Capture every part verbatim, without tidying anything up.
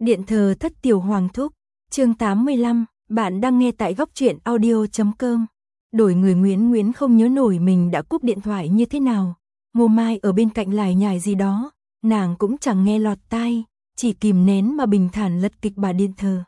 Điện thờ thất tiểu hoàng thúc, chương tám mươi lăm, bạn đang nghe tại góc truyện audio chấm com. Đổi người Nguyễn Nguyễn không nhớ nổi mình đã cúp điện thoại như thế nào. Ngô Mai ở bên cạnh lải nhải gì đó, nàng cũng chẳng nghe lọt tai, chỉ kìm nén mà bình thản lật kịch bà điện thờ.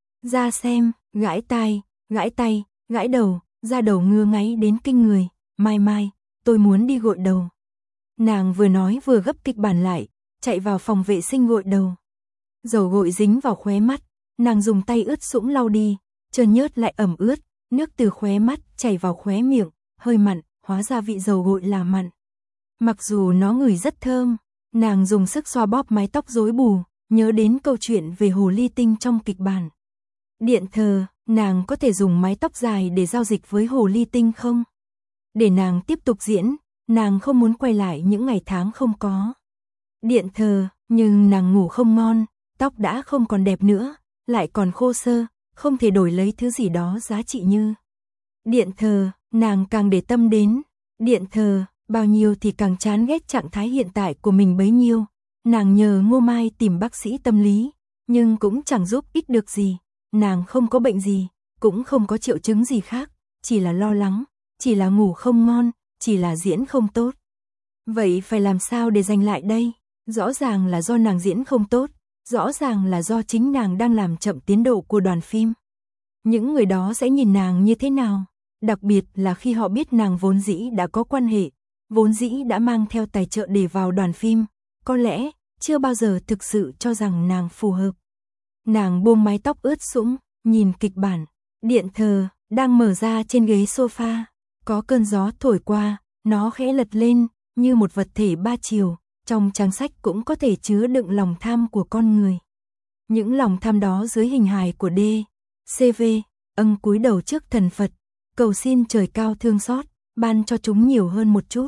Ra xem, gãi tai, gãi tay, gãi đầu, da đầu ngứa ngáy đến kinh người, Mai Mai, tôi muốn đi gội đầu. Nàng vừa nói vừa gấp kịch bản lại, chạy vào phòng vệ sinh gội đầu. Dầu gội dính vào khóe mắt, nàng dùng tay ướt sũng lau đi, trơn nhớt lại ẩm ướt, nước từ khóe mắt chảy vào khóe miệng, hơi mặn, hóa ra vị dầu gội là mặn. Mặc dù nó ngửi rất thơm, nàng dùng sức xoa bóp mái tóc rối bù, nhớ đến câu chuyện về hồ ly tinh trong kịch bản. Điện thờ, nàng có thể dùng mái tóc dài để giao dịch với hồ ly tinh không? Để nàng tiếp tục diễn, nàng không muốn quay lại những ngày tháng không có. Điện thờ, nhưng nàng ngủ không ngon, tóc đã không còn đẹp nữa, lại còn khô xơ, không thể đổi lấy thứ gì đó giá trị như. Điện thờ, nàng càng để tâm đến. Điện thờ, bao nhiêu thì càng chán ghét trạng thái hiện tại của mình bấy nhiêu. Nàng nhờ Ngô Mai tìm bác sĩ tâm lý, nhưng cũng chẳng giúp ích được gì. Nàng không có bệnh gì, cũng không có triệu chứng gì khác, chỉ là lo lắng, chỉ là ngủ không ngon, chỉ là diễn không tốt. Vậy phải làm sao để giành lại đây? Rõ ràng là do nàng diễn không tốt, rõ ràng là do chính nàng đang làm chậm tiến độ của đoàn phim. Những người đó sẽ nhìn nàng như thế nào? Đặc biệt là khi họ biết nàng vốn dĩ đã có quan hệ, vốn dĩ đã mang theo tài trợ để vào đoàn phim, có lẽ chưa bao giờ thực sự cho rằng nàng phù hợp. Nàng buông mái tóc ướt sũng, nhìn kịch bản, điện thờ đang mở ra trên ghế sofa, có cơn gió thổi qua, nó khẽ lật lên như một vật thể ba chiều, trong trang sách cũng có thể chứa đựng lòng tham của con người. Những lòng tham đó dưới hình hài của D, xê vê, âng cúi đầu trước thần Phật, cầu xin trời cao thương xót, ban cho chúng nhiều hơn một chút.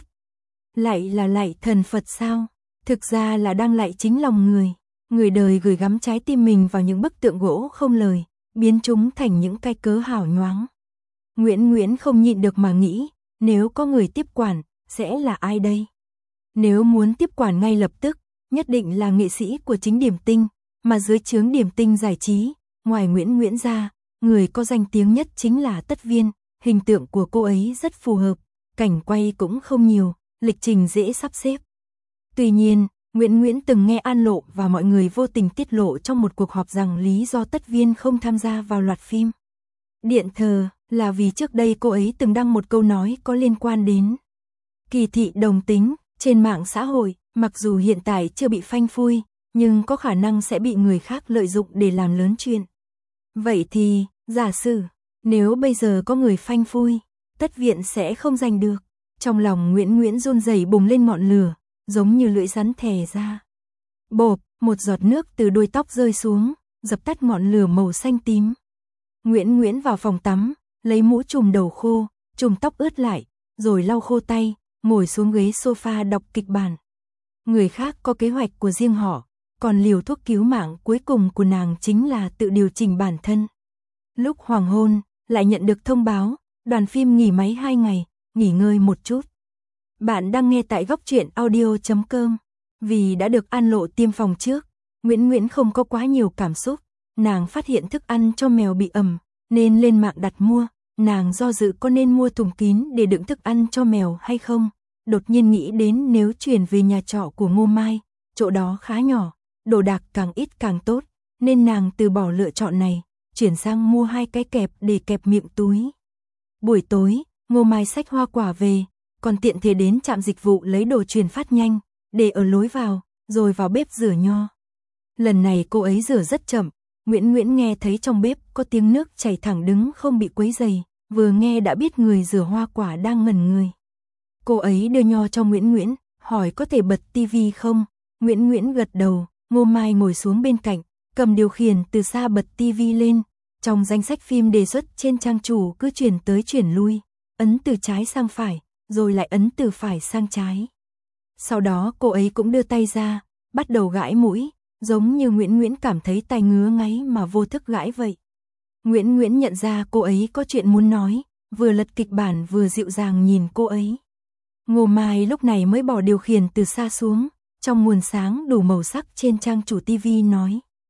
Lạy là lạy thần Phật sao? Thực ra là đang lạy chính lòng người. Người đời gửi gắm trái tim mình vào những bức tượng gỗ không lời, biến chúng thành những cái cớ hảo nhoáng. Nguyễn Nguyễn không nhịn được mà nghĩ, nếu có người tiếp quản, sẽ là ai đây? Nếu muốn tiếp quản ngay lập tức, nhất định là nghệ sĩ của chính Điểm Tinh, mà dưới trướng Điểm Tinh giải trí, ngoài Nguyễn Nguyễn ra, người có danh tiếng nhất chính là Tất Viên, hình tượng của cô ấy rất phù hợp, cảnh quay cũng không nhiều, lịch trình dễ sắp xếp. Tuy nhiên, Nguyễn Nguyễn từng nghe An Lộ và mọi người vô tình tiết lộ trong một cuộc họp rằng lý do Tất Viên không tham gia vào loạt phim Điện thờ là vì trước đây cô ấy từng đăng một câu nói có liên quan đến kỳ thị đồng tính trên mạng xã hội, mặc dù hiện tại chưa bị phanh phui, nhưng có khả năng sẽ bị người khác lợi dụng để làm lớn chuyện. Vậy thì, giả sử, nếu bây giờ có người phanh phui, Tất Viện sẽ không giành được. Trong lòng Nguyễn Nguyễn run rẩy bùng lên ngọn lửa, giống như lưỡi rắn thè ra. Bộp, một giọt nước từ đuôi tóc rơi xuống, dập tắt ngọn lửa màu xanh tím. Nguyễn Nguyễn vào phòng tắm, lấy mũ trùm đầu khô, trùm tóc ướt lại, rồi lau khô tay, ngồi xuống ghế sofa đọc kịch bản. Người khác có kế hoạch của riêng họ, còn liều thuốc cứu mạng cuối cùng của nàng chính là tự điều chỉnh bản thân. Lúc hoàng hôn, lại nhận được thông báo, đoàn phim nghỉ máy hai ngày, nghỉ ngơi một chút. Bạn đang nghe tại góc truyện audio chấm com. Vì đã được An Lộ tiêm phòng trước, Nguyễn Nguyễn không có quá nhiều cảm xúc. Nàng phát hiện thức ăn cho mèo bị ẩm, nên lên mạng đặt mua. Nàng do dự có nên mua thùng kín để đựng thức ăn cho mèo hay không. Đột nhiên nghĩ đến nếu chuyển về nhà trọ của Ngô Mai, chỗ đó khá nhỏ, đồ đạc càng ít càng tốt, nên nàng từ bỏ lựa chọn này, chuyển sang mua hai cái kẹp để kẹp miệng túi. Buổi tối, Ngô Mai xách hoa quả về, còn tiện thể đến trạm dịch vụ lấy đồ truyền phát nhanh, để ở lối vào, rồi vào bếp rửa nho. Lần này cô ấy rửa rất chậm, Nguyễn Nguyễn nghe thấy trong bếp có tiếng nước chảy thẳng đứng không bị quấy rầy, vừa nghe đã biết người rửa hoa quả đang ngẩn người. Cô ấy đưa nho cho Nguyễn Nguyễn, hỏi có thể bật tivi không? Nguyễn Nguyễn gật đầu, Ngô Mai ngồi xuống bên cạnh, cầm điều khiển từ xa bật tivi lên. Trong danh sách phim đề xuất trên trang chủ cứ chuyển tới chuyển lui, ấn từ trái sang phải, rồi lại ấn từ phải sang trái. Sau đó cô ấy cũng đưa tay ra, bắt đầu gãi mũi, giống như Nguyễn Nguyễn cảm thấy tai ngứa ngáy mà vô thức gãi vậy. Nguyễn Nguyễn nhận ra cô ấy có chuyện muốn nói, vừa lật kịch bản vừa dịu dàng nhìn cô ấy. Ngô Mai lúc này mới bỏ điều khiển từ xa xuống, trong nguồn sáng đủ màu sắc trên trang chủ tivi nói.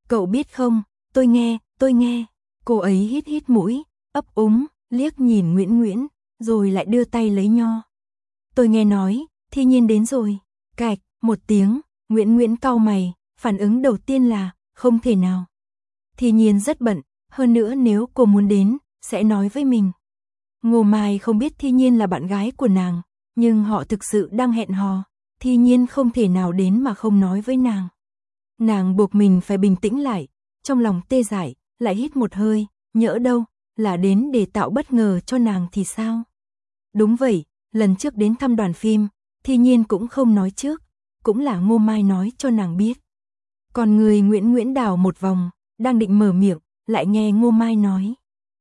Cậu biết không, tôi nghe, tôi nghe. Cô ấy hít hít mũi, ấp úng, liếc nhìn Nguyễn Nguyễn, rồi lại đưa tay lấy nho. Tôi nghe nói, Thi Nhiên đến rồi. Cạch, một tiếng, Nguyễn Nguyễn cau mày, phản ứng đầu tiên là, không thể nào. Thi Nhiên rất bận, hơn nữa nếu cô muốn đến, sẽ nói với mình. Ngô Mai không biết Thi Nhiên là bạn gái của nàng, nhưng họ thực sự đang hẹn hò. Thi Nhiên không thể nào đến mà không nói với nàng. Nàng buộc mình phải bình tĩnh lại, trong lòng tê dại, lại hít một hơi, nhỡ đâu, là đến để tạo bất ngờ cho nàng thì sao? Đúng vậy, lần trước đến thăm đoàn phim, Thi Nhiên cũng không nói trước, cũng là Ngô Mai nói cho nàng biết. Còn người Nguyễn Nguyễn đảo một vòng, đang định mở miệng, lại nghe Ngô Mai nói.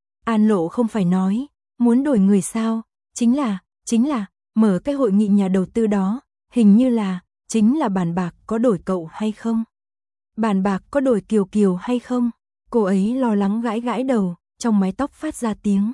An Lộ không phải nói, muốn đổi người sao, chính là, chính là, mở cái hội nghị nhà đầu tư đó, hình như là, chính là bàn bạc có đổi cậu hay không? Bàn bạc có đổi Kiều Kiều hay không? Cô ấy lo lắng gãi gãi đầu, trong mái tóc phát ra tiếng.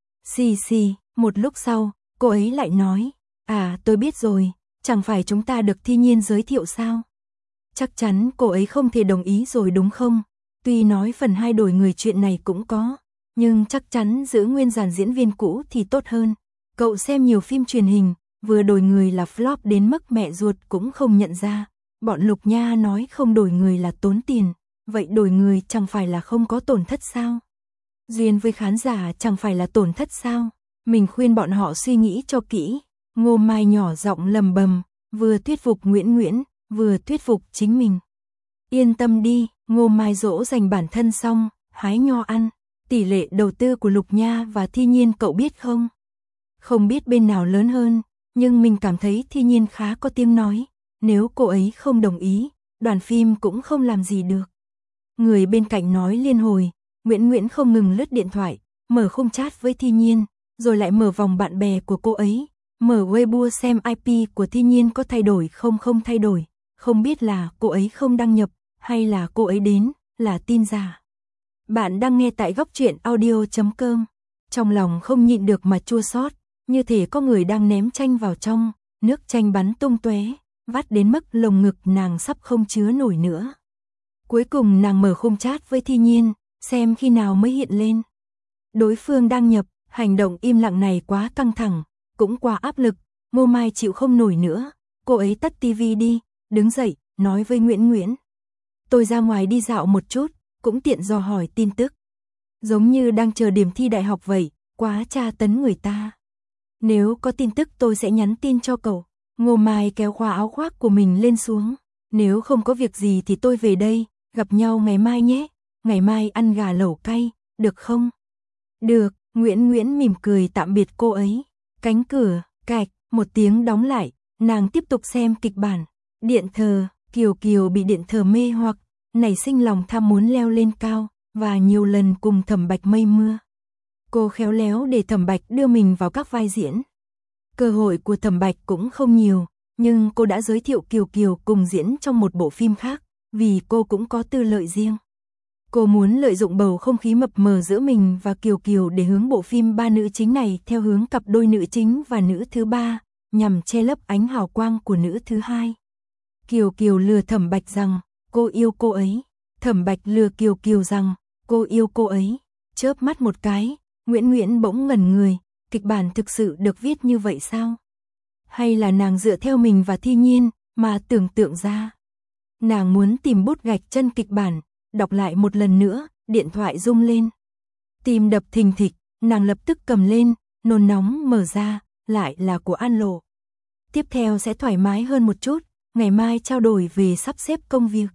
Xì xì, một lúc sau, cô ấy lại nói, à tôi biết rồi, chẳng phải chúng ta được Thi Nhiên giới thiệu sao? Chắc chắn cô ấy không thể đồng ý rồi đúng không? Tuy nói phần hai đổi người chuyện này cũng có, nhưng chắc chắn giữ nguyên dàn diễn viên cũ thì tốt hơn. Cậu xem nhiều phim truyền hình, vừa đổi người là flop đến mức mẹ ruột cũng không nhận ra. Bọn Lục Nha nói không đổi người là tốn tiền, vậy đổi người chẳng phải là không có tổn thất sao? Duyên với khán giả chẳng phải là tổn thất sao? Mình khuyên bọn họ suy nghĩ cho kỹ. Ngô Mai nhỏ giọng lầm bầm, vừa thuyết phục Nguyễn Nguyễn, vừa thuyết phục chính mình. Yên tâm đi, Ngô Mai dỗ dành bản thân xong, hái nho ăn. Tỷ lệ đầu tư của Lục Nha và Thi Nhiên cậu biết không? Không biết bên nào lớn hơn, nhưng mình cảm thấy Thi Nhiên khá có tiếng nói. Nếu cô ấy không đồng ý, đoàn phim cũng không làm gì được. Người bên cạnh nói liên hồi, Nguyễn Nguyễn không ngừng lướt điện thoại, mở khung chat với Thi Nhiên, rồi lại mở vòng bạn bè của cô ấy, mở Weibo xem i pê của Thi Nhiên có thay đổi không không thay đổi, không biết là cô ấy không đăng nhập, hay là cô ấy đến, là tin giả. Bạn đang nghe tại góc truyện audio chấm com, trong lòng không nhịn được mà chua xót, như thể có người đang ném chanh vào trong, nước chanh bắn tung tóe, vắt đến mức lồng ngực nàng sắp không chứa nổi nữa. Cuối cùng nàng mở khung chat với Thi Nhiên, xem khi nào mới hiện lên. Đối phương đăng nhập, hành động im lặng này quá căng thẳng, cũng quá áp lực, Ngô Mai chịu không nổi nữa, cô ấy tắt tivi đi, đứng dậy, nói với Nguyễn Nguyễn. Tôi ra ngoài đi dạo một chút, cũng tiện dò hỏi tin tức. Giống như đang chờ điểm thi đại học vậy, quá tra tấn người ta. Nếu có tin tức tôi sẽ nhắn tin cho cậu. Ngô Mai kéo khóa áo khoác của mình lên xuống. Nếu không có việc gì thì tôi về đây, gặp nhau ngày mai nhé. Ngày mai ăn gà lẩu cay, được không? Được, Nguyễn Nguyễn mỉm cười tạm biệt cô ấy. Cánh cửa, cạch, một tiếng đóng lại, nàng tiếp tục xem kịch bản. Điện thờ, Kiều Kiều bị điện thờ mê hoặc, nảy sinh lòng tham muốn leo lên cao, và nhiều lần cùng Thẩm Bạch mây mưa. Cô khéo léo để Thẩm Bạch đưa mình vào các vai diễn. Cơ hội của Thẩm Bạch cũng không nhiều, nhưng cô đã giới thiệu Kiều Kiều cùng diễn trong một bộ phim khác, vì cô cũng có tư lợi riêng. Cô muốn lợi dụng bầu không khí mập mờ giữa mình và Kiều Kiều để hướng bộ phim ba nữ chính này theo hướng cặp đôi nữ chính và nữ thứ ba, nhằm che lấp ánh hào quang của nữ thứ hai. Kiều Kiều lừa Thẩm Bạch rằng cô yêu cô ấy, Thẩm Bạch lừa Kiều Kiều rằng cô yêu cô ấy. Chớp mắt một cái, Nguyễn Nguyễn bỗng ngẩn người, kịch bản thực sự được viết như vậy sao? Hay là nàng dựa theo mình và Thi Nhiên mà tưởng tượng ra? Nàng muốn tìm bút gạch chân kịch bản, đọc lại một lần nữa, điện thoại rung lên. Tim đập thình thịch, nàng lập tức cầm lên, nôn nóng mở ra, lại là của An Lộ. Tiếp theo sẽ thoải mái hơn một chút, ngày mai trao đổi về sắp xếp công việc.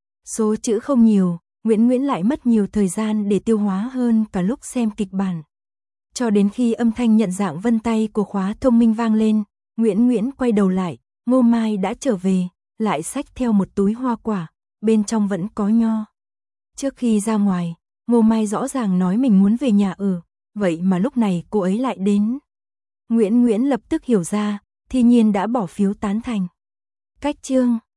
Số chữ không nhiều, Nguyễn Nguyễn lại mất nhiều thời gian để tiêu hóa hơn cả lúc xem kịch bản. Cho đến khi âm thanh nhận dạng vân tay của khóa thông minh vang lên, Nguyễn Nguyễn quay đầu lại, Ngô Mai đã trở về, lại xách theo một túi hoa quả, bên trong vẫn có nho. Trước khi ra ngoài, Ngô Mai rõ ràng nói mình muốn về nhà ở, vậy mà lúc này cô ấy lại đến. Nguyễn Nguyễn lập tức hiểu ra, Thi Nhiên đã bỏ phiếu tán thành. Cách chương